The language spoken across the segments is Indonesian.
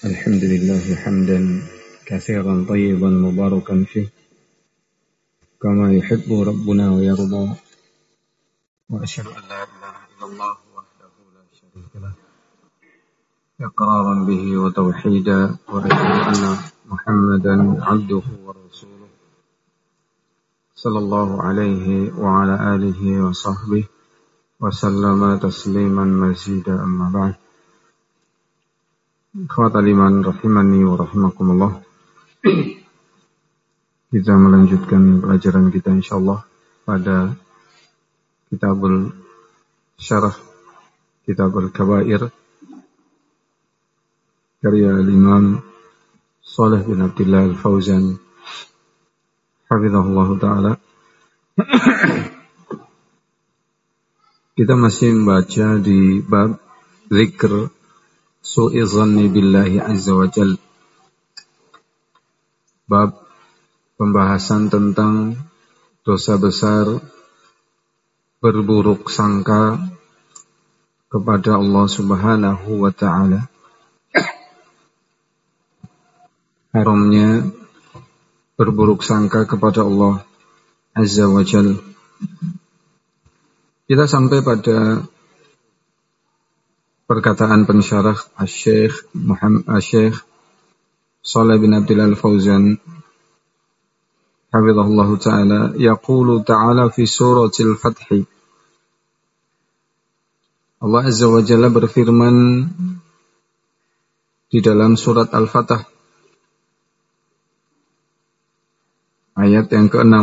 الحمد لله حمدا كثيرا طيبا مباركا فيه كما يحب ربنا ويرضى وأشهد أن لا إله إلا الله وحده لا شريك له إقرارا به وتوحيدا وأشهد أن محمدا عبده ورسوله صلى الله عليه وعلى آله وصحبه وسلم تسليما مزيدا أما بعد. Ikhwatal iman rahimani wa rahimakumullah. Kita melanjutkan pelajaran kita insyaallah pada kitabul syarah kitabul kabair karya Imam Shalih bin Abdullah Al-Fauzan hafizahullah taala. Kita masih membaca di bab zikr su'i zanni billahi azza wa jal. Bab pembahasan tentang dosa besar berburuk sangka kepada Allah Subhanahu wa ta'ala. Haramnya berburuk sangka kepada Allah Azza wa Jal. Kita sampai pada perkataan pensyarah Asy-Syaikh Shalih bin Abdullah Al-Fauzan hafizahullah ta'ala, yaqulu ta'ala fi suratil Fath. Allah Azza wa Jalla berfirman di dalam surat Al-Fatah ayat yang ke-6.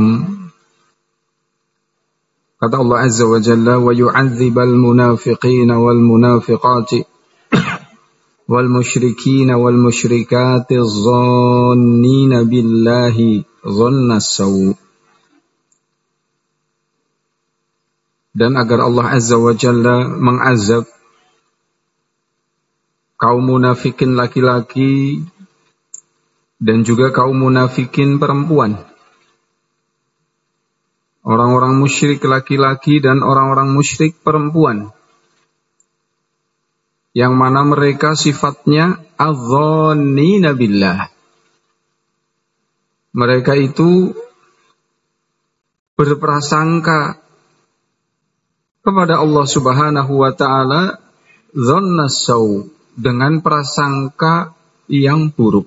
Kata Allah Azza wa Jalla, wa yu'adzibal munafiqina wal munafiqati wal musyrikina wal musyrikati dhannina billahi dhanna saw. Dan agar Allah Azza wa Jalla mengazab kaum munafikin laki-laki dan juga kaum munafikin perempuan, orang-orang musyrik laki-laki dan orang-orang musyrik perempuan, yang mana mereka sifatnya adh-dhannina billah. Mereka itu berprasangka kepada Allah Subhanahu wa ta'ala dhanna saw, dengan prasangka yang buruk.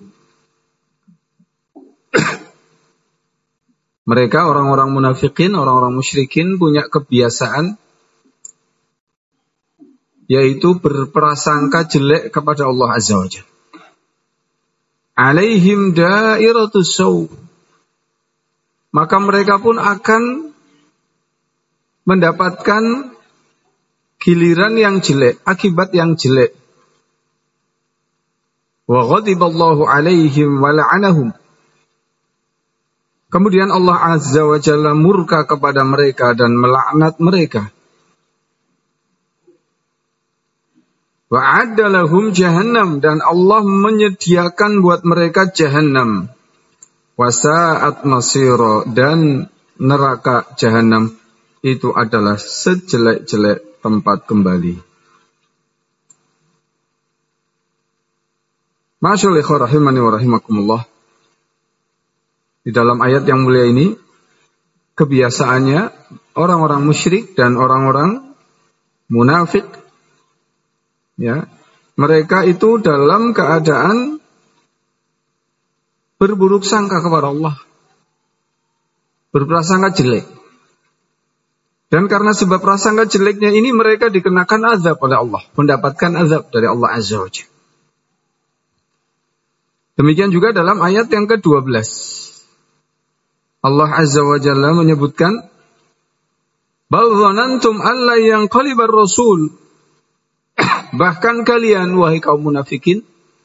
Mereka orang-orang munafikin, orang-orang musyrikin punya kebiasaan yaitu berprasangka jelek kepada Allah Azza wa Jalla. Alaihim dairatus saw. Maka mereka pun akan mendapatkan giliran yang jelek, akibat yang jelek. Wa ghadiballahu alaihim wa la'anahum. Kemudian Allah Azza wa Jalla murka kepada mereka dan melaknat mereka. Wa adda lahum jahannam, dan Allah menyediakan buat mereka jahannam. Wa sa'at masira, dan neraka jahannam itu adalah sejelek-jelek tempat kembali. Masyaallah rahimani wa rahimakumullah. Di dalam ayat yang mulia ini, kebiasaannya orang-orang musyrik dan orang-orang munafik, ya, mereka itu dalam keadaan berburuk sangka kepada Allah, berprasangka jelek. Dan karena sebab prasangka jeleknya ini, mereka dikenakan azab oleh Allah, mendapatkan azab dari Allah Azza wa Jalla. Demikian juga dalam ayat yang ke-12. Allah Azza wa Jalla menyebutkan, bal dhanantum alla yanqalibar rasul. Bahkan kalian, wahai kaum munafikin,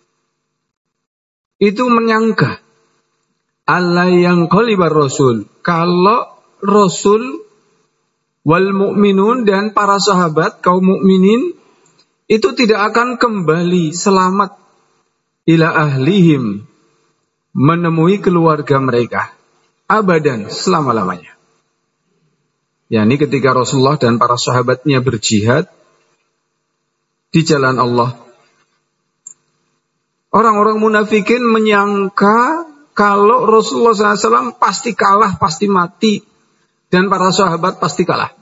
itu menyangka alla yanqalibar rasul, kalau rasul wal mu'minun, dan para sahabat kaum mukminin itu tidak akan kembali selamat ila ahlihim, menemui keluarga mereka, abadan, selama-lamanya. yakni ketika Rasulullah dan para sahabatnya berjihad di jalan Allah, Orang-orang munafikin menyangka kalau Rasulullah SAW pasti kalah, pasti mati, dan para sahabat pasti kalah.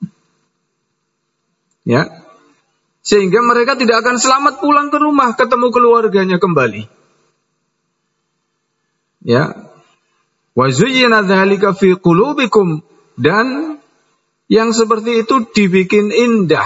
Ya, sehingga mereka tidak akan selamat pulang ke rumah, ketemu keluarganya kembali. Ya, wa zuyyina dzalika fi qulubikum, dan yang seperti itu dibikin indah.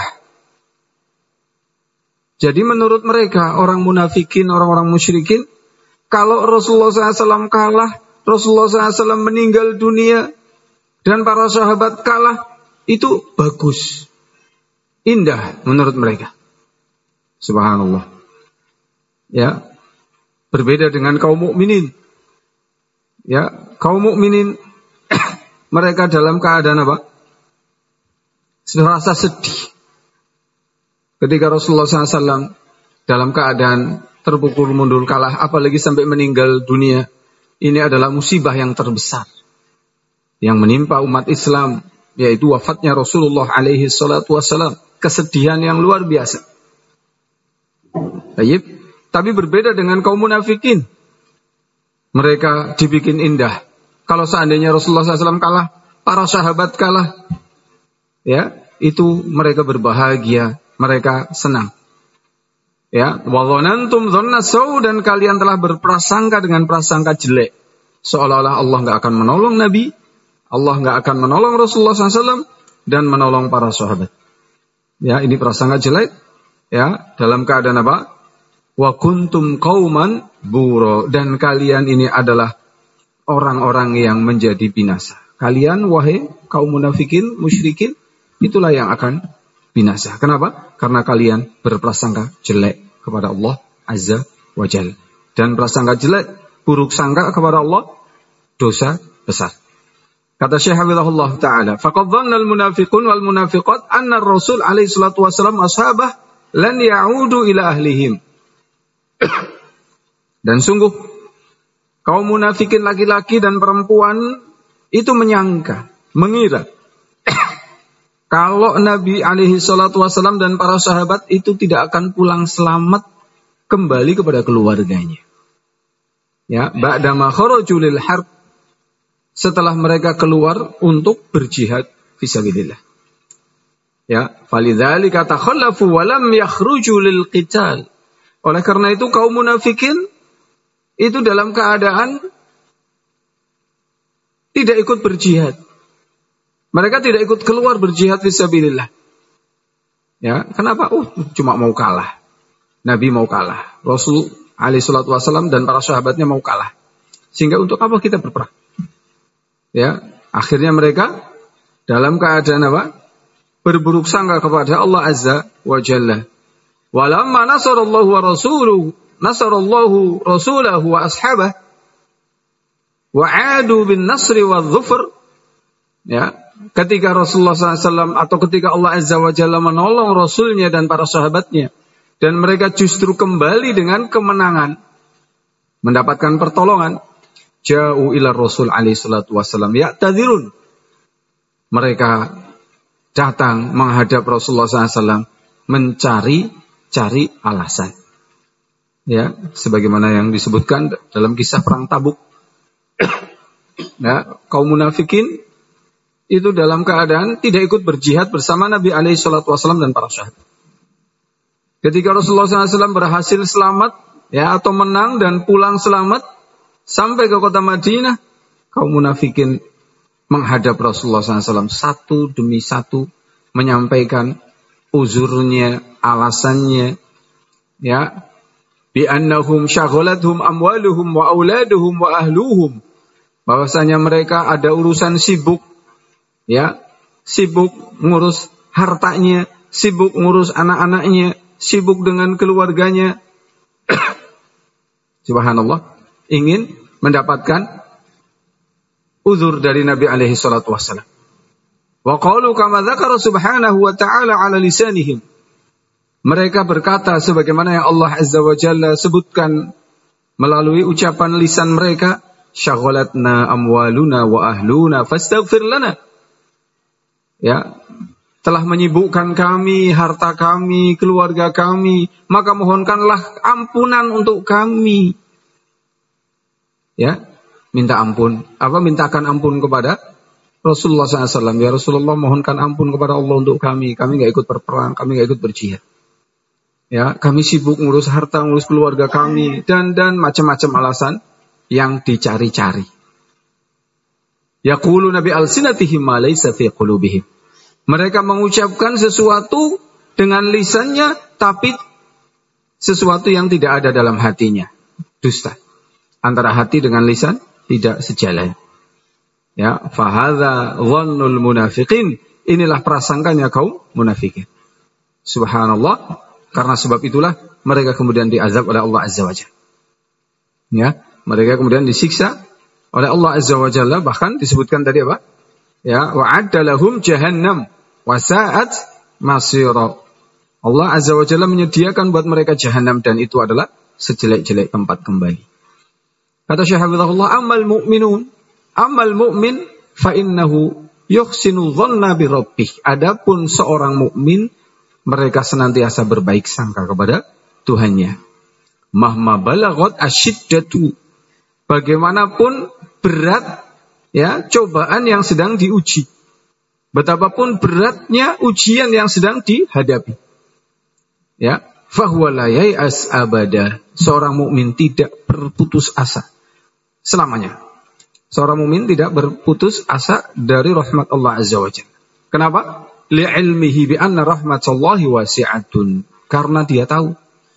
Jadi menurut mereka, orang munafikin, orang-orang musyrikin, kalau Rasulullah SAW kalah, Rasulullah SAW meninggal dunia, dan para sahabat kalah, itu bagus. Indah menurut mereka. Subhanallah. Ya, berbeda dengan kaum mukminin. Ya, kaum mukminin mereka dalam keadaan apa? Serasa sedih. Ketika Rasulullah SAW dalam keadaan terpukul mundur kalah, apalagi sampai meninggal dunia, ini adalah musibah yang terbesar yang menimpa umat Islam, yaitu wafatnya Rasulullah alaihi salatu wassalam. Kesedihan yang luar biasa. Tapi berbeda dengan kaum munafikin. Mereka dibikin indah. Kalau seandainya Rasulullah SAW kalah, para sahabat kalah, ya, itu mereka berbahagia, mereka senang. Ya, wa dhanantum dhanna saw, dan kalian telah berprasangka dengan prasangka jelek, seolah-olah Allah enggak akan menolong Nabi, Allah enggak akan menolong Rasulullah SAW dan menolong para sahabat. Ya, ini prasangka jelek. Ya, dalam keadaan apa? Wa kuntum qauman buro, dan kalian ini adalah orang-orang yang menjadi binasa. Kalian wahai kaum munafikin, musyrikin, itulah yang akan binasa. Kenapa? Karena kalian berprasangka jelek kepada Allah Azza wa Jalla. Dan prasangka jelek, buruk sangka kepada Allah, dosa besar. Kata Syekh Hafizahullah Ta'ala, faqad dhanna al-munafiqun wal munafiqat anna ar-rasul alaihi salatu wassalam ashabah lan ya'udu ila ahlihim. Dan sungguh kaum munafikin laki-laki dan perempuan itu menyangka, mengira kalau Nabi alaihi salatu wassalam dan para sahabat itu tidak akan pulang selamat kembali kepada keluarganya. Ya, ba'dama kharaju lil harb, setelah mereka keluar untuk berjihad fisabilillah. Ya, falidzalika takhallafu wa lam yakhruju lil qital. Oleh karena itu kaum munafikin itu dalam keadaan tidak ikut berjihad. Mereka tidak ikut keluar berjihad fisabilillah. Ya, kenapa? Cuma mau kalah. Nabi mau kalah. Rasul alaihi salatu wasallam dan para sahabatnya mau kalah. Sehingga untuk apa kita berperang? Ya, akhirnya mereka dalam keadaan apa? Berburuk sangka kepada Allah Azza wa Jalla. Walamma nasarallahu wa rasuluhu, nasarallahu rasulahu wa ashabah, wa adu bin nasri wa dhufr. Ya, ketika Rasulullah SAW atau ketika Allah Azza wa Jalla menolong Rasulnya dan para sahabatnya, dan mereka justru kembali dengan kemenangan, mendapatkan pertolongan, ja'u ila Rasul alaihi salatu wassalam ya'tadzirun. Mereka datang menghadap Rasulullah SAW mencari alasan. Ya, sebagaimana yang disebutkan dalam kisah perang Tabuk. Ya, kaum munafikin itu dalam keadaan tidak ikut berjihad bersama Nabi alaihi salatu wasallam dan para sahabat. Ketika Rasulullah SAW berhasil selamat, ya, atau menang dan pulang selamat sampai ke kota Madinah, kaum munafikin menghadap Rasulullah SAW satu demi satu, menyampaikan uzurnya, alasannya, ya, bi annahum syaghaladhum amwaluhum wa auladuhum wa ahluhum, bahwasanya mereka ada urusan sibuk, ya, sibuk ngurus hartanya, sibuk ngurus anak-anaknya, sibuk dengan keluarganya. Subhanallah, ingin mendapatkan uzur dari Nabi alaihi salatu wassalam. Wa qalu kama dzakara subhanahu wa ta'ala ala lisanihim. Mereka berkata sebagaimana yang Allah Azza wa Jalla sebutkan melalui ucapan lisan mereka, syaghalatna amwaluna wa ahluna fastaghfir lana. Ya, telah menyibukkan kami, harta kami, keluarga kami, maka mohonkanlah ampunan untuk kami. Ya, minta ampun. Mintakan ampun kepada Rasulullah SAW. Ya Rasulullah, mohonkan ampun kepada Allah untuk kami. Kami nggak ikut berperang, kami nggak ikut berjihad. Ya, kami sibuk ngurus harta, ngurus keluarga kami, dan macam-macam alasan yang dicari-cari. Yaqulu nabi alsinatihim ma laysa fi qulubihim. Mereka mengucapkan sesuatu dengan lisannya, tapi sesuatu yang tidak ada dalam hatinya. Dusta. Antara hati dengan lisan tidak sejalan. Ya, fahadha dhannul munafiqin. Inilah prasangkanya kaum munafikin. Subhanallah. Karena sebab itulah mereka kemudian diazab oleh Allah Azza wa Jalla. Ya, mereka kemudian disiksa oleh Allah Azza wa Jalla, bahkan disebutkan tadi apa? Ya, wa'adda lahum jahannam wa sa'at masira. Allah Azza wa Jalla menyediakan buat mereka jahannam, dan itu adalah sejelek-jelek tempat kembali. Kata Syekh Hafizahullah, amal mu'min fa innahu yuhsinu dhanna bi rabbih. Adapun seorang mukmin, mereka senantiasa berbaik sangka kepada Tuhannya. Mahma balagot asyiddatu. Bagaimanapun berat ya cobaan yang sedang diuji. Betapapun beratnya ujian yang sedang dihadapi. Ya, fahuwa la yai'as abada. Seorang mukmin tidak berputus asa selamanya. Seorang mukmin tidak berputus asa dari rahmat Allah Azza wa Jalla. Kenapa? Li'ilmihi bi anna rahmatallahi wasi'atun. Karena dia tahu.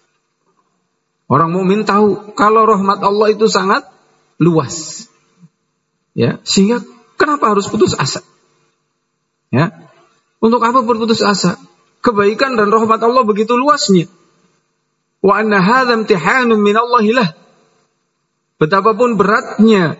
Orang mukmin tahu kalau rahmat Allah itu sangat luas. Ya, sehingga kenapa harus putus asa? Ya. Untuk apa berputus asa? Kebaikan dan rahmat Allah begitu luasnya. Wa anna hadza imtihanun min Allah lah. Betapapun beratnya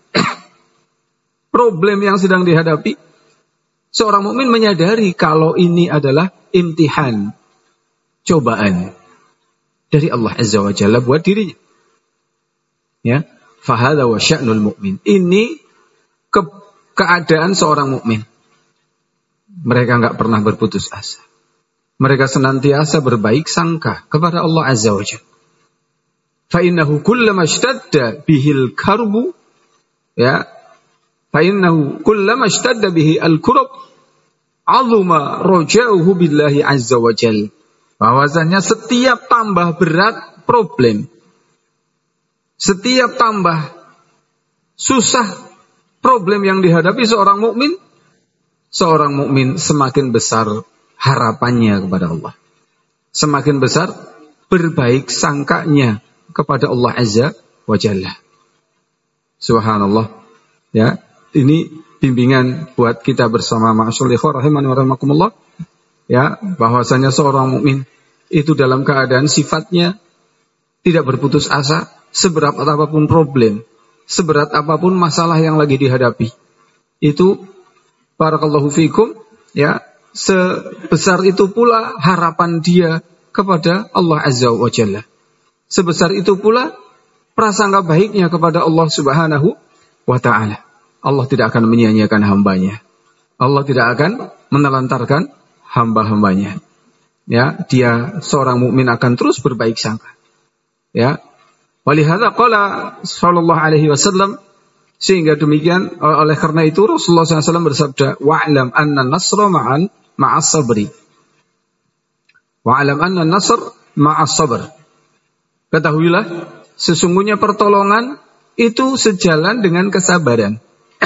problem yang sedang dihadapi, seorang mukmin menyadari kalau ini adalah imtihan, cobaan dari Allah Azza wa Jalla buat dirinya. Ya, fa hadza wa sya'nul mu'min. Ini keadaan seorang mukmin. Mereka enggak pernah berputus asa. Mereka senantiasa berbaik sangka kepada Allah Azza wa Jalla. Fa innahu kullama ishtadda bihil karbu, ya, fa innahu kullama ishtadda bihi al-kurab azuma raja'uhu billahi azza wa jalla. Bahwasanya setiap tambah berat problem, setiap tambah susah problem yang dihadapi seorang mukmin semakin besar harapannya kepada Allah. Semakin besar berbaik sangkanya kepada Allah Azza wa Jalla. Subhanallah. Ya, ini bimbingan buat kita bersama ma'asyiral ikhwah rahimani wa rahimakumullah. Ya, bahwasanya seorang mukmin itu dalam keadaan sifatnya tidak berputus asa seberat apapun problem, seberat apapun masalah yang lagi dihadapi. Itu barakallahu fikum, ya, sebesar itu pula harapan dia kepada Allah Azza wa Jalla. Sebesar itu pula prasangka baiknya kepada Allah Subhanahu wa ta'ala. Allah tidak akan menyia-nyiakan hambanya. Allah tidak akan menelantarkan hamba-hambanya. Ya, dia seorang mukmin akan terus berbaik sangka. Ya. Walihada qala sallallahu alaihi wasallam, sehingga demikian oleh karena itu Rasulullah SAW bersabda, wa'lam anna nasra ma'as sabri. Wa'lam anna nasr ma'as sabr. Ketahuilah sesungguhnya pertolongan itu sejalan dengan kesabaran.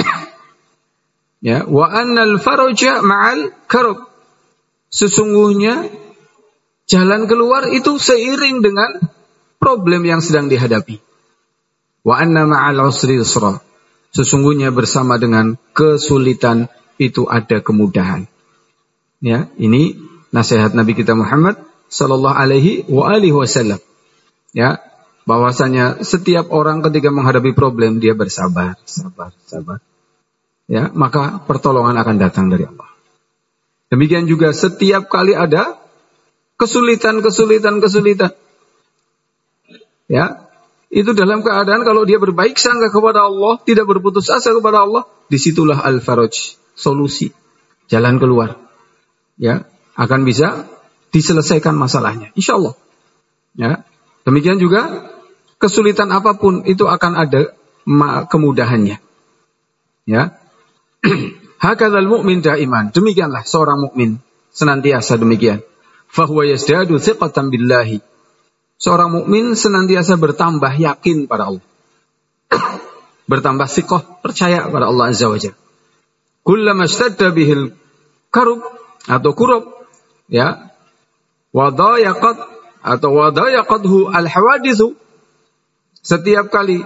Ya, wa annal faraja ma'al karab. Sesungguhnya jalan keluar itu seiring dengan problem yang sedang dihadapi. Wa anna ma'al usri yusra. Sesungguhnya bersama dengan kesulitan itu ada kemudahan. Ya, ini nasihat Nabi kita Muhammad sallallahu alaihi wa alihi wasallam. Ya, bahwasanya setiap orang ketika menghadapi problem dia bersabar. Ya, maka pertolongan akan datang dari Allah. Demikian juga setiap kali ada kesulitan. Ya, itu dalam keadaan kalau dia berbaik sangka kepada Allah, tidak berputus asa kepada Allah, disitulah al-faraj, solusi, jalan keluar. ya, akan bisa diselesaikan masalahnya, insyaallah. Ya, demikian juga kesulitan apapun itu akan ada kemudahannya. Ya. Hakadzal mu'min daiman. Demikianlah seorang mukmin senantiasa demikian. Fahuwa yazdadu thiqatan billahi. Seorang mukmin senantiasa bertambah yakin pada Allah. Bertambah thiqah, percaya pada Allah Azza wa Jalla. Kullama ishtadda bihil karub atau kurub, ya. Wadayaqathu al-hawadithu. Setiap kali,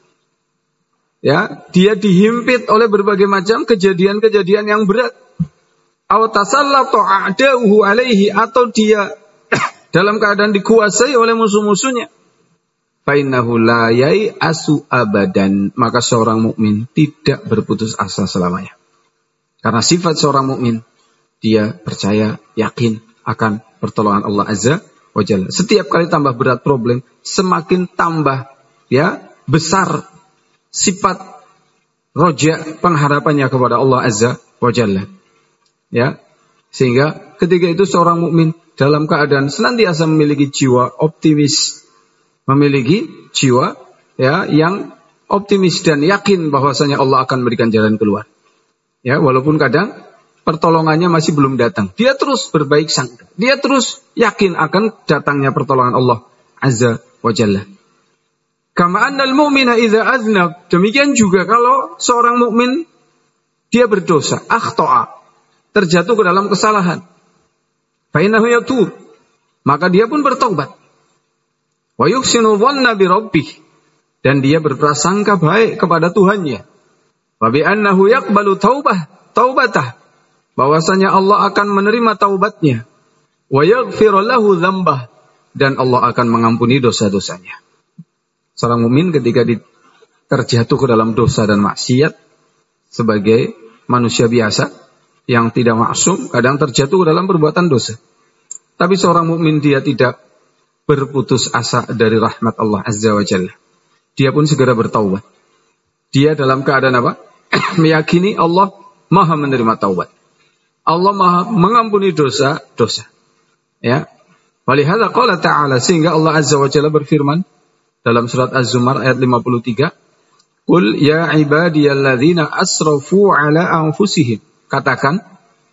ya, dia dihimpit oleh berbagai macam kejadian-kejadian yang berat. Aw tasallatu a'da'uhu alaihi, atau dia dalam keadaan dikuasai oleh musuh-musuhnya. Fa innahu la yai'asu abadan, maka seorang mukmin tidak berputus asa selamanya. Karena sifat seorang mukmin, dia percaya, yakin akan pertolongan Allah Azza wa Jalla. Setiap kali tambah berat problem, semakin tambah, ya, besar sifat roja, pengharapannya kepada Allah Azza wa Jalla. Ya, sehingga ketika itu seorang mukmin dalam keadaan senantiasa memiliki jiwa optimis, memiliki jiwa, ya, yang optimis dan yakin bahwasanya Allah akan memberikan jalan keluar. Ya, walaupun kadang pertolongannya masih belum datang, dia terus berbaik sangka, dia terus yakin akan datangnya pertolongan Allah Azza wa Jalla. Kama annal mu'mina idza aznab, demikian juga kalau seorang mukmin dia berdosa, akhta'a, terjatuh ke dalam kesalahan. Fa innahu yatub, maka dia pun bertaubat. Wa yuhsinu dhanna bi rabbih, dan dia berprasangka baik kepada Tuhannya. Wa bi annahu yaqbalu taubatah, bahwasanya Allah akan menerima taubatnya. Wa yaghfir lahu dzambah, dan Allah akan mengampuni dosa-dosanya. Seorang mukmin ketika terjatuh ke dalam dosa dan maksiat, sebagai manusia biasa yang tidak maksum, kadang terjatuh ke dalam perbuatan dosa. Tapi seorang mukmin dia tidak berputus asa dari rahmat Allah Azza wa Jalla. Dia pun segera bertaubat. Dia dalam keadaan apa? Meyakini Allah Maha menerima taubat. Allah Maha mengampuni dosa-dosa. Ya. Walihada qala ta'ala, sehingga Allah Azza wa Jalla berfirman dalam surat Az-Zumar ayat 53, Qul ya ibadiyalladzina asrafu ala anfusihim. Katakan,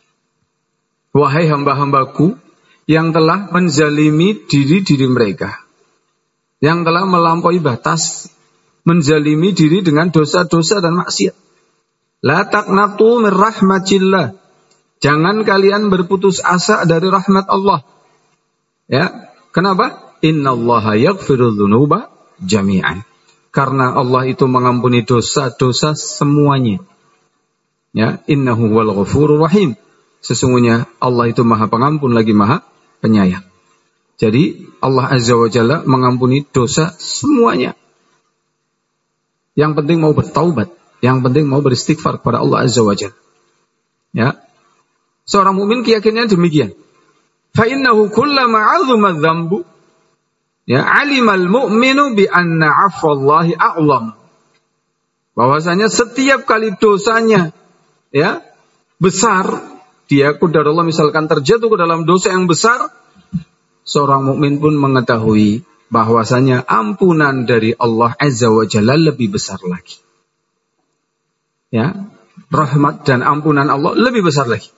wahai hamba-hambaku yang telah menzalimi diri mereka, yang telah melampaui batas, menzalimi diri dengan dosa-dosa dan maksiat. La taqnatu min rahmatillah. Jangan kalian berputus asa dari rahmat Allah. Ya, kenapa? Innallaha yaghfiru dzunuba jami'an. Karena Allah itu mengampuni dosa-dosa semuanya. Ya, innahu wal ghafurur rahim. Sesungguhnya Allah itu Maha Pengampun lagi Maha Penyayang. Jadi Allah Azza wa Jalla mengampuni dosa semuanya. Yang penting mau bertaubat, yang penting mau beristighfar kepada Allah Azza wa Jalla. Ya. Seorang mukmin keyakinannya demikian. Fa innahu kullama 'azuma dzambu, ya, alimal mu'minu bi anna 'afwallahi a'lam. Bahwasanya setiap kali dosanya, ya, besar, dia qadarullah misalkan terjatuh ke dalam dosa yang besar, seorang mukmin pun mengetahui bahwasanya ampunan dari Allah Azza wa Jalla lebih besar lagi. Ya, rahmat dan ampunan Allah lebih besar lagi.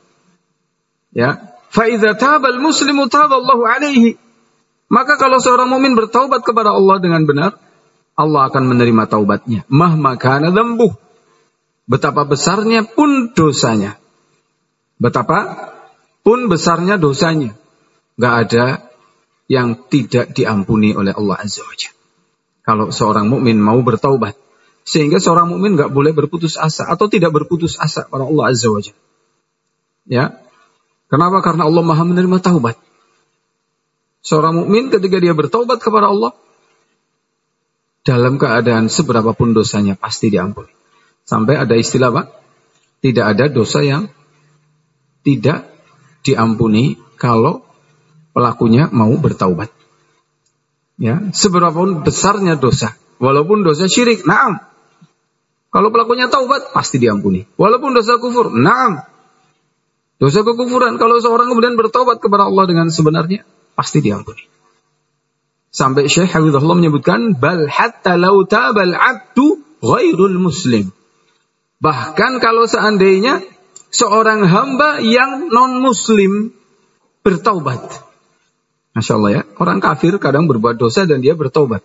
Ya, fa idza tabal muslimu taballahu alaihi. Maka kalau seorang mukmin bertaubat kepada Allah dengan benar, Allah akan menerima taubatnya. Mahma kana dzambuh. Betapa besarnya pun dosanya. Betapa pun besarnya dosanya. Enggak ada yang tidak diampuni oleh Allah Azza wa Jalla. Kalau seorang mukmin mau bertaubat, sehingga seorang mukmin enggak boleh berputus asa atau tidak berputus asa pada Allah Azza wa Jalla. Ya. Kenapa? Karena Allah Maha menerima taubat. Seorang mukmin ketika dia bertaubat kepada Allah, dalam keadaan seberapapun dosanya pasti diampuni. Sampai ada istilah apa? Tidak ada dosa yang tidak diampuni kalau pelakunya mau bertaubat. Ya, seberapapun besarnya dosa, walaupun dosa syirik, na'am. Kalau pelakunya taubat pasti diampuni. Walaupun dosa kufur, na'am. Dosa kekufuran. Kalau seorang kemudian bertaubat kepada Allah dengan sebenarnya, pasti diampuni. Sampai Syekh Hafizahullah menyebutkan, bal hatta law tabal abdu ghairul muslim. Bahkan kalau seandainya seorang hamba yang non-muslim bertaubat. Masya Allah ya, orang kafir kadang berbuat dosa dan dia bertaubat.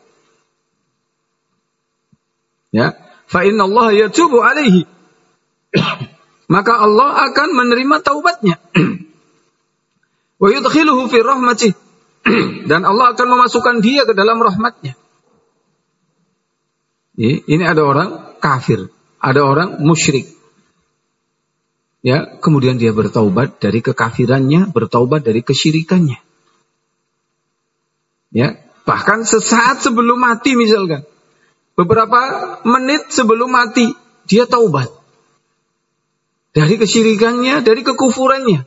Ya, fa inna Allah yatubu alaihi. Maka Allah akan menerima taubatnya. Wa yudkhiluhu fi rahmatih. Dan Allah akan memasukkan dia ke dalam rahmatnya. Ini ada orang kafir, ada orang musyrik. Ya, kemudian dia bertaubat dari kekafirannya, bertaubat dari kesyirikannya. Ya, bahkan sesaat sebelum mati misalkan, beberapa menit sebelum mati dia taubat dari kesyirikannya, dari kekufurannya.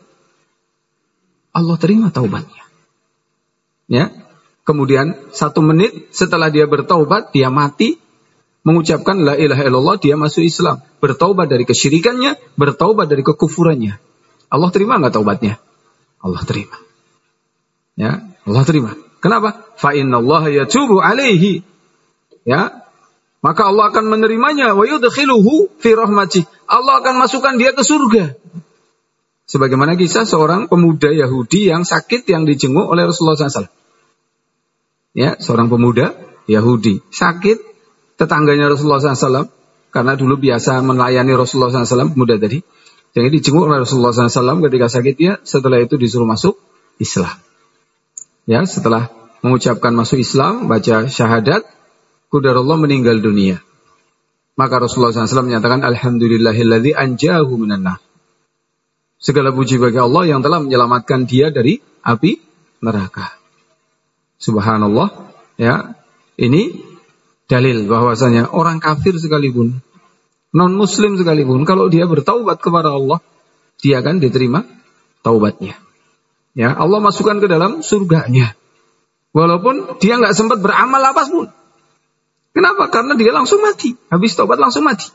Allah terima taubatnya. Ya, kemudian 1 menit setelah dia bertaubat, dia mati mengucapkan la ilaha illallah, dia masuk Islam, bertaubat dari kesyirikannya, bertaubat dari kekufurannya. Allah terima enggak taubatnya? Allah terima. Ya, Allah terima. Kenapa? Fa innallaha yatubu alaihi. Ya. Maka Allah akan menerimanya wa yudkhiluhu fi rahmatih. Allah akan masukkan dia ke surga. Sebagaimana kisah seorang pemuda Yahudi yang sakit yang dijenguk oleh Rasulullah SAW. Ya, seorang pemuda Yahudi sakit, tetangganya Rasulullah SAW, karena dulu biasa melayani Rasulullah SAW, pemuda tadi. Jadi dijenguk oleh Rasulullah SAW ketika sakit dia, setelah itu disuruh masuk Islam. Ya, setelah mengucapkan masuk Islam, baca syahadat, qadarullah meninggal dunia. Maka Rasulullah SAW menyatakan, alhamdulillahilladzi anjahu minan nar. Segala puji bagi Allah yang telah menyelamatkan dia dari api neraka. Subhanallah. Ya, ini dalil bahwasanya orang kafir sekalipun, non-muslim sekalipun, kalau dia bertaubat kepada Allah, dia akan diterima taubatnya. Ya, Allah masukkan ke dalam surganya. Walaupun dia nggak sempat beramal apapun. Kenapa? Karena dia langsung mati. Habis taubat langsung mati.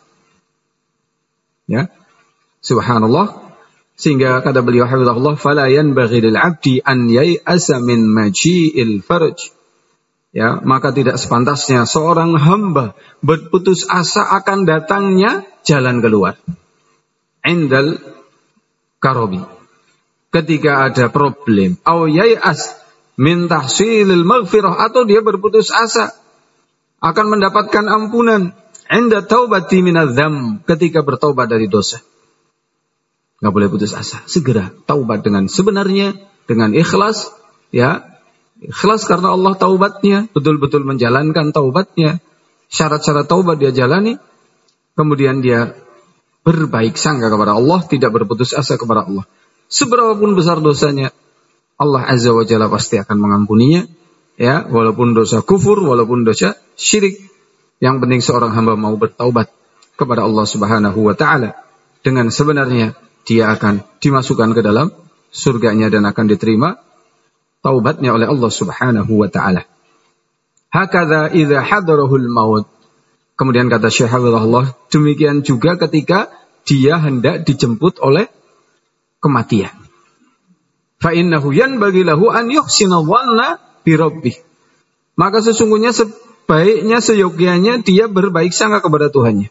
Ya, subhanallah. Sehingga kata beliau hafizahullah, fala yanbaghi lil 'abdi an yai'asa min maji'il farj. Ya, maka tidak sepantasnya seorang hamba berputus asa akan datangnya jalan keluar. Indal karobi. Ketika ada problem, aw yai'as min tahsilil maghfirah, atau dia berputus asa akan mendapatkan ampunan inda taubati minadz-dzam, ketika bertaubat dari dosa. Enggak boleh putus asa, segera taubat dengan sebenarnya, dengan ikhlas, ya. Ikhlas karena Allah taubatnya, betul-betul menjalankan taubatnya, syarat-syarat taubat dia jalani, kemudian dia berbaik sangka kepada Allah, tidak berputus asa kepada Allah. Seberapapun besar dosanya, Allah Azza wa Jalla pasti akan mengampuninya, ya, walaupun dosa kufur, walaupun dosa syirik. Yang penting seorang hamba mau bertaubat kepada Allah Subhanahu wa taala, dengan sebenarnya dia akan dimasukkan ke dalam surganya dan akan diterima taubatnya oleh Allah Subhanahu wa taala. Hakadza idza hadarahul maut. Kemudian kata Syekh Hafizahullah, demikian juga ketika dia hendak dijemput oleh kematian. Fa innahu yanbaghi lahu an yuhsina dhanna bi rabbih. Maka sesungguhnya sebaiknya seyogyanya dia berbaik sangka kepada Tuhannya.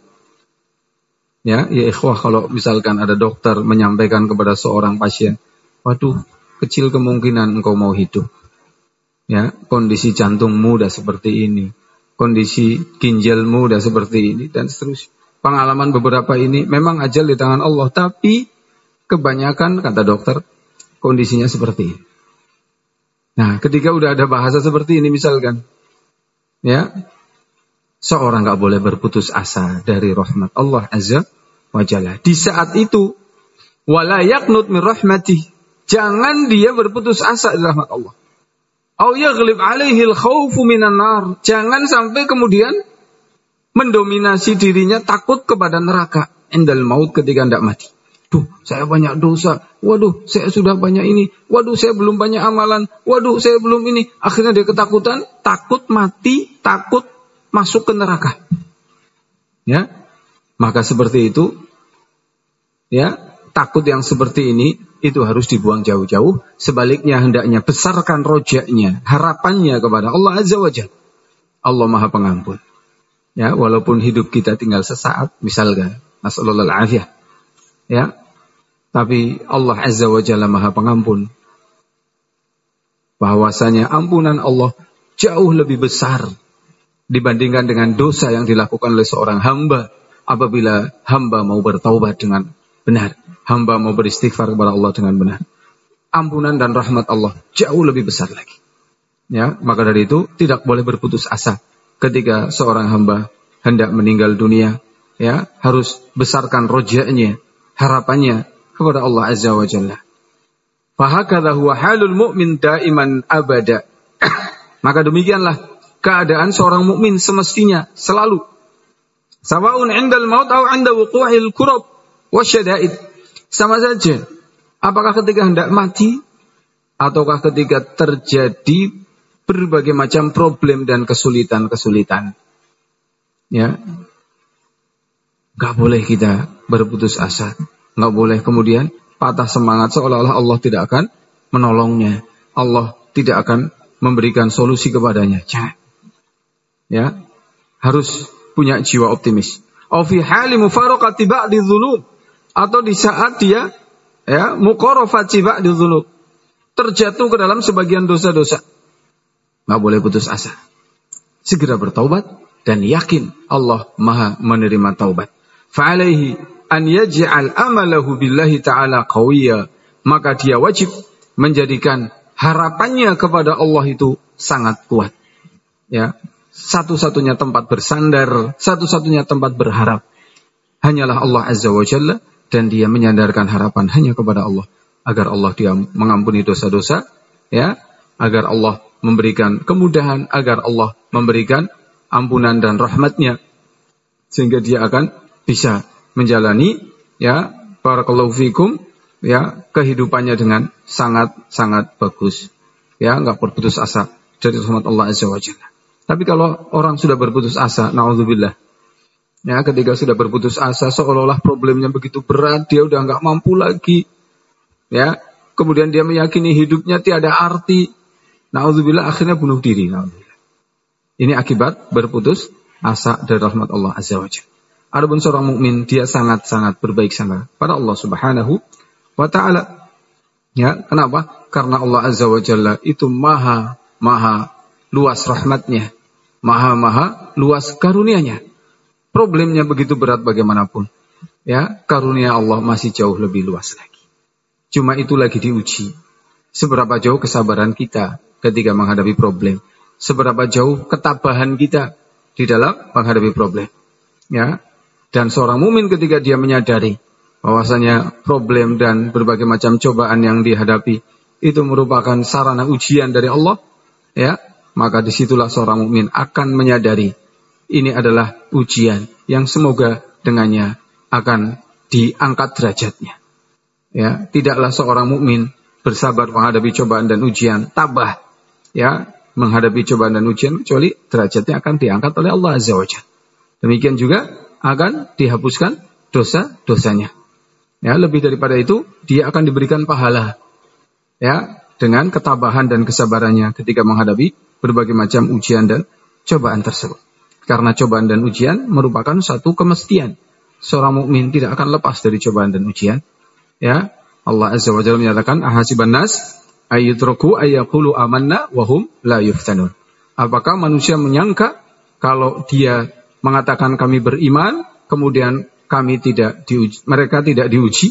Ya ikhwah, kalau misalkan ada dokter menyampaikan kepada seorang pasien, waduh, kecil kemungkinan engkau mau hidup. Ya, kondisi jantungmu udah seperti ini, kondisi ginjalmu udah seperti ini, dan seterusnya. Pengalaman beberapa ini memang ajal di tangan Allah, tapi kebanyakan, kata dokter, kondisinya seperti ini. Nah, ketika udah ada bahasa seperti ini misalkan, ya, seorang nggak boleh berputus asa dari rahmat Allah Azza wa Jalla. Di saat itu, wala yaqnut min rahmatih, jangan dia berputus asa dari rahmat Allah. Au yaghlib alaihi al-khaufu minan nar, jangan sampai kemudian mendominasi dirinya takut kepada neraka indal maut, ketika hendak mati. Duh, saya banyak dosa. Waduh, saya sudah banyak ini. Waduh, saya belum banyak amalan. Waduh, saya belum ini. Akhirnya dia ketakutan, takut mati, takut masuk ke neraka. Ya, maka seperti itu, ya, takut yang seperti ini itu harus dibuang jauh-jauh. Sebaliknya hendaknya besarkan rojaknya, harapannya kepada Allah Azza wa Jalla. Allah Maha Pengampun. Ya, walaupun hidup kita tinggal sesaat, misalkan, nasallallahu alaihi wasallam. Ya, tapi Allah Azza wa Jalla Maha Pengampun. Bahwasanya ampunan Allah jauh lebih besar dibandingkan dengan dosa yang dilakukan oleh seorang hamba apabila hamba mau bertaubat dengan benar, hamba mau beristighfar kepada Allah dengan benar. Ampunan dan rahmat Allah jauh lebih besar lagi. Ya, maka dari itu tidak boleh berputus asa ketika seorang hamba hendak meninggal dunia. Ya, harus besarkan rojaknya, harapannya kepada Allah Azza wa Jalla. Fahakadha huwa halul mu'min daiman abada. Maka demikianlah keadaan seorang mukmin semestinya selalu. Sawa'un 'indal maut aw 'inda wuqu'il kurab wasyada'id. Sama saja. Apakah ketika hendak mati ataukah ketika terjadi berbagai macam problem dan kesulitan-kesulitan. Ya. Enggak boleh kita berputus asa. Enggak boleh kemudian patah semangat seolah-olah Allah tidak akan menolongnya. Allah tidak akan memberikan solusi kepadanya. Jangan. Ya, harus punya jiwa optimis. Au fi hali mufaraqati ba'di dzunub, atau di saat dia muqarafati ba'di dzunub, terjatuh ke dalam sebagian dosa-dosa. Enggak boleh putus asa. Segera bertaubat dan yakin Allah Maha menerima taubat. Fa'alaihi an yaj'al amalahu billahi ta'ala qawiyya, maka dia wajib menjadikan harapannya kepada Allah itu sangat kuat. Ya, satu-satunya tempat bersandar, satu-satunya tempat berharap hanyalah Allah Azza wa Jalla, dan dia menyandarkan harapan hanya kepada Allah agar Allah dia mengampuni dosa-dosa, ya, agar Allah memberikan kemudahan, agar Allah memberikan ampunan dan rahmatnya, sehingga dia akan bisa menjalani, ya, barakallahu fikum, ya, kehidupannya dengan sangat-sangat bagus. Ya, enggak berputus asa dari rahmat Allah Azza wa Jalla. Tapi kalau orang sudah berputus asa, na'udzubillah. Ya, ketika sudah berputus asa seolah-olah problemnya begitu berat, dia udah enggak mampu lagi. Ya, kemudian dia meyakini hidupnya tiada arti. Na'udzubillah, akhirnya bunuh diri, na'udzubillah. Ini akibat berputus asa dari rahmat Allah Azza wa Jalla. Adapun seorang mukmin, dia sangat-sangat berbaik sangka pada Allah Subhanahu wa ta'ala. Ya, kenapa? Karena Allah Azza wa Jalla itu maha luas rahmatnya, maha luas karunia-Nya. Problemnya begitu berat bagaimanapun, ya, karunia Allah masih jauh lebih luas lagi. Cuma itu lagi diuji. Seberapa jauh kesabaran kita ketika menghadapi problem, seberapa jauh ketabahan kita di dalam menghadapi problem. Ya, dan seorang mukmin ketika dia menyadari bahwasanya problem dan berbagai macam cobaan yang dihadapi itu merupakan sarana ujian dari Allah, ya, maka disitulah seorang mukmin akan menyadari ini adalah ujian yang semoga dengannya akan diangkat derajatnya. Ya, tidaklah seorang mukmin bersabar menghadapi cobaan dan ujian tabah, ya, menghadapi cobaan dan ujian kecuali derajatnya akan diangkat oleh Allah Azza wa Jalla. Demikian juga akan dihapuskan dosa-dosanya. Ya, lebih daripada itu, dia akan diberikan pahala, ya, dengan ketabahan dan kesabarannya ketika menghadapi berbagai macam ujian dan cobaan tersebut. Karena cobaan dan ujian merupakan satu kemestian. Seorang mukmin tidak akan lepas dari cobaan dan ujian. Ya, Allah Azza wa Jalla menyatakan, ahasiban nas ayyutraku ayyaqulu amanna wa hum la yuftanun. Apakah manusia menyangka kalau dia mengatakan kami beriman, kemudian kami tidak diuji, mereka tidak diuji?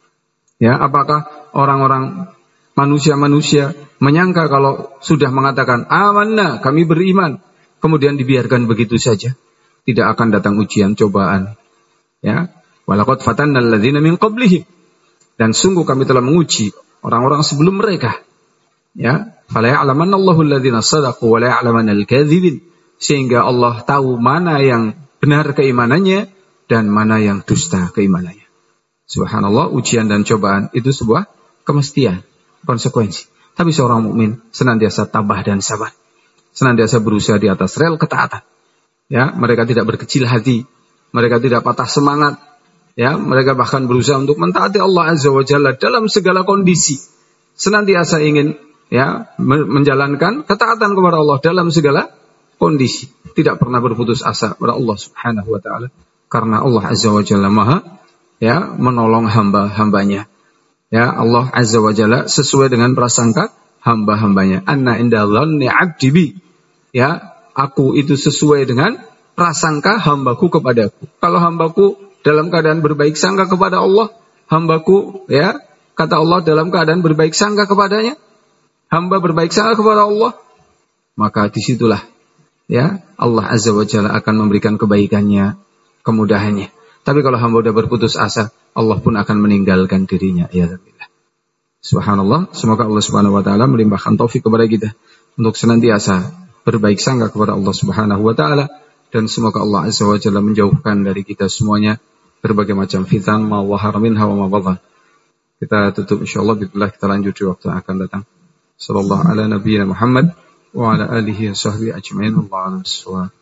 Ya, apakah orang-orang manusia menyangka kalau sudah mengatakan amanna, kami beriman, kemudian dibiarkan begitu saja? Tidak akan datang ujian, cobaan. Ya, walaqad fatanna alladzina min qablihim, dan sungguh kami telah menguji orang-orang sebelum mereka. Ya, fala ya'lamanallahu alladzina shadaqu wa la ya'lamanal kadzibin, sehingga Allah tahu mana yang benar keimanannya dan mana yang dusta keimanannya. Subhanallah, ujian dan cobaan itu sebuah kemestian, konsekuensi. Tapi seorang mukmin senantiasa tabah dan sabar, senantiasa berusaha di atas rel ketaatan. Ya, mereka tidak berkecil hati, mereka tidak patah semangat. Ya, mereka bahkan berusaha untuk mentaati Allah Azza wa Jalla dalam segala kondisi. Senantiasa ingin ya menjalankan ketaatan kepada Allah dalam segala kondisi. Tidak pernah berputus asa kepada Allah Subhanahu wa taala. Karena Allah Azza wa Jalla Maha ya menolong hamba-hambanya. Ya, Allah Azza wa Jalla sesuai dengan prasangka hamba-hambanya. Anna inda dhanni 'abdi bi. Ya, aku itu sesuai dengan prasangka hambaku kepadaku. Kalau hambaku dalam keadaan berbaik sangka kepada Allah, hambaku ya, kata Allah dalam keadaan berbaik sangka kepadanya, hamba berbaik sangka kepada Allah, maka disitulah ya Allah Azza wa Jalla akan memberikan kebaikannya, kemudahannya. Tapi kalau hamba sudah berputus asa, Allah pun akan meninggalkan dirinya. Ya Allah. Subhanallah, semoga Allah Subhanahu wa taala melimpahkan taufik kepada kita untuk senantiasa berbaik sangka kepada Allah Subhanahu wa taala, dan semoga Allah Azza wa Jalla menjauhkan dari kita semuanya berbagai macam fitan ma wahara minha wa ma bathan. Kita tutup insyaallah, bismillah, kita lanjut di waktu yang akan datang. Sallallahu ala nabiyyina Muhammad wa ala alihi wa sahbihi ajma'in. Allahu a'lam.